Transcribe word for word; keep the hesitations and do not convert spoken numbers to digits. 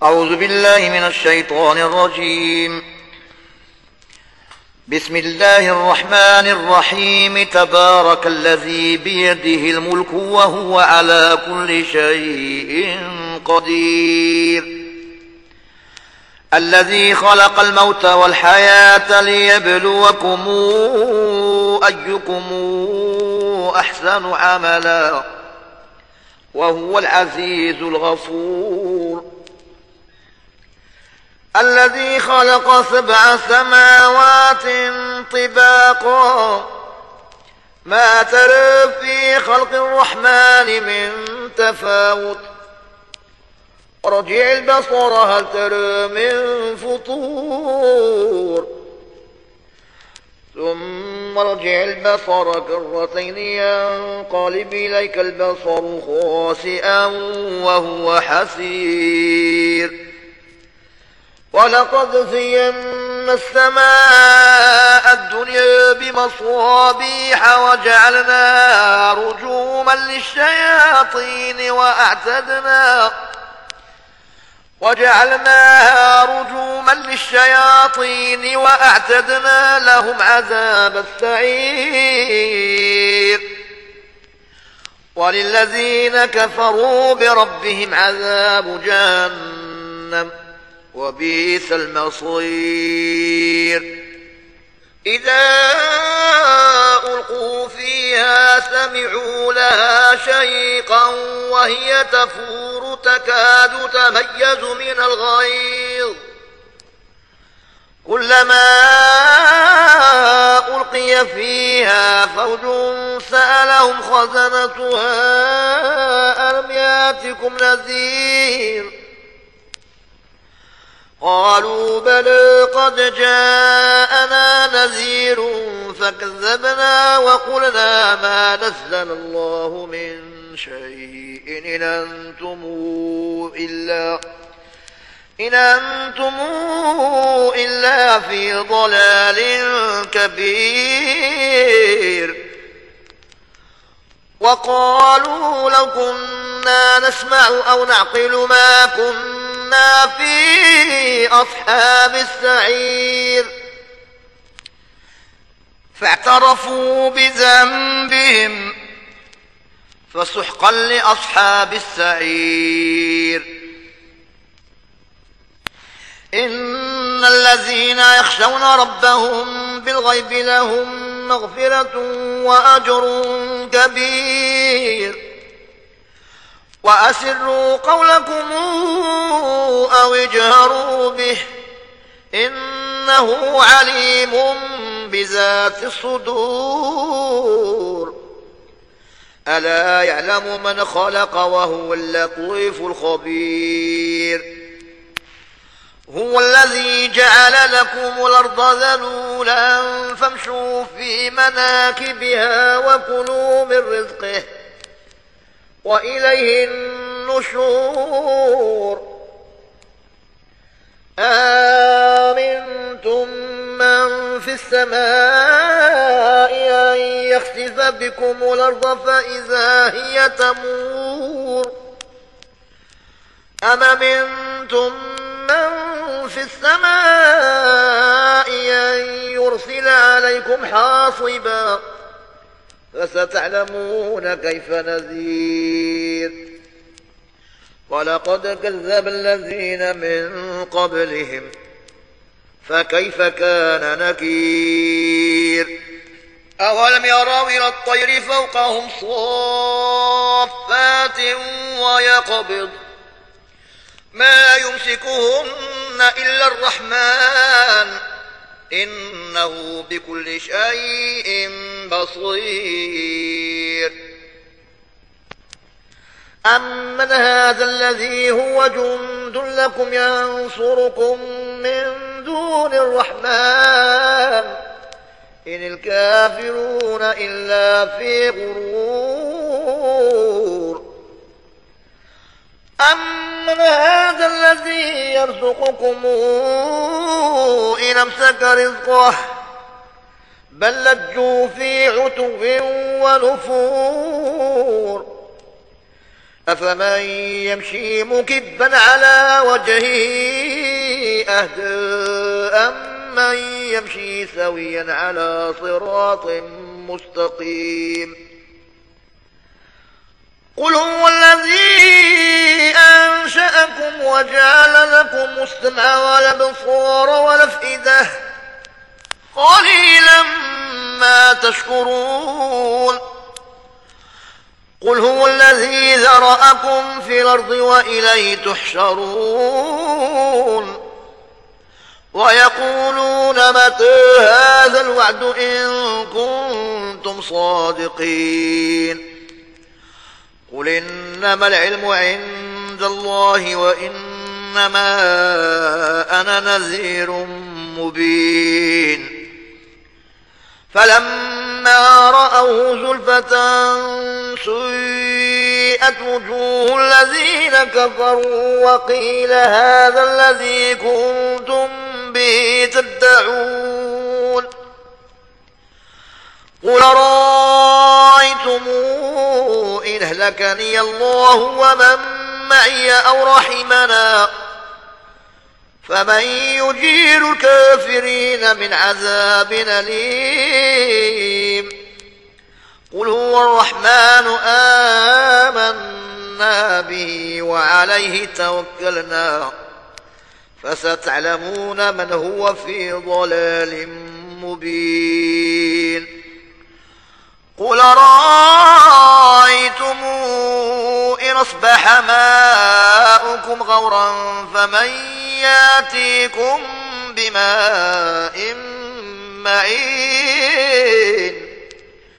أعوذ بالله من الشيطان الرجيم. بسم الله الرحمن الرحيم. تبارك الذي بيده الملك وهو على كل شيء قدير، الذي خلق الموت والحياة ليبلوكم أيكم أحسن عملا وهو العزيز الغفور. الذي خلق سبع سماوات طباقا ما ترى في خلق الرحمن من تفاوت، ارجع البصر هل ترى من فطور، ثم ارجع البصر كرتين ينقلب إليك البصر خاسئا وهو حسير. ولقد زينا السماء الدنيا بمصابيح وجعلناها رجوما للشياطين وأعتدنا وجعلناها رجوما للشياطين وأعتدنا لهم عذاب السعير. وللذين كفروا بربهم عذاب جهنم وبئس المصير. إذا ألقوا فيها سمعوا لها شيقا وهي تفور تكاد تميز من الغيظ، كلما ألقي فيها فوج سألهم خزنتها ألم يأتكم نذير، قالوا بلى قد جاءنا نذير فكذبنا وقلنا ما نزل الله من شيء إن أنتم إلا, إن أنتم إلا في ضلال كبير. وقالوا لو كنا نسمع أو نعقل ما كنا في أصحاب السعير، فاعترفوا بذنبهم فسحقا لأصحاب السعير. إن الذين يخشون ربهم بالغيب لهم مغفرة وأجر كبير. وأسروا قولكم أو اجهروا به إنه عليم بذات الصدور. ألا يعلم من خلق وهو اللطيف الخبير. هو الذي جعل لكم الأرض ذلولا فامشوا في مناكبها وكلوا من رزقه وإليه النشور. آمنتم من في السماء أن يخسف بكم الأرض فإذا هي تمور، أم أمنتم من في السماء أن يرسل عليكم حاصبا فستعلمون كيف نذير. ولقد كذب الذين من قبلهم فكيف كان نكير. أولم يروا إلى الطير فوقهم صافات ويقبض ما يمسكهن إلا الرحمن إنه بكل شيء بصير. أمن هذا الذي هو جند لكم ينصركم من دون الرحمن إن الكافرون إلا في غرور. أمن هذا الذي يرزقكم إن أمسك رزقه بل لجوا في عتو ونفور. أفمن يمشي مكبا على وجهه أهدى أمن يمشي سويا على صراط مستقيم قل هو الذي أنشأكم وجعل لكم السمع والأبصار والأفئدة قليلا ما تشكرون قل هو الذي ذرأكم في الأرض وإليه تحشرون ويقولون متى هذا الوعد إن كنتم صادقين قل إنما العلم عند الله وإنما أنا نذير مبين فلما رأوه زلفة سيئت وجوه الذين كفروا وقيل هذا الذي كنتم به تدعون قل رأيتم إن أهلكني الله ومن معي أو رحمنا فمن يجير الكافرين من عذاب أليم قل هو الرحمن آمنا به وعليه توكلنا فستعلمون من هو في ضلال مبين قل رأيتم إن أصبح ماؤكم غورا فمن ياتيكم بماء معين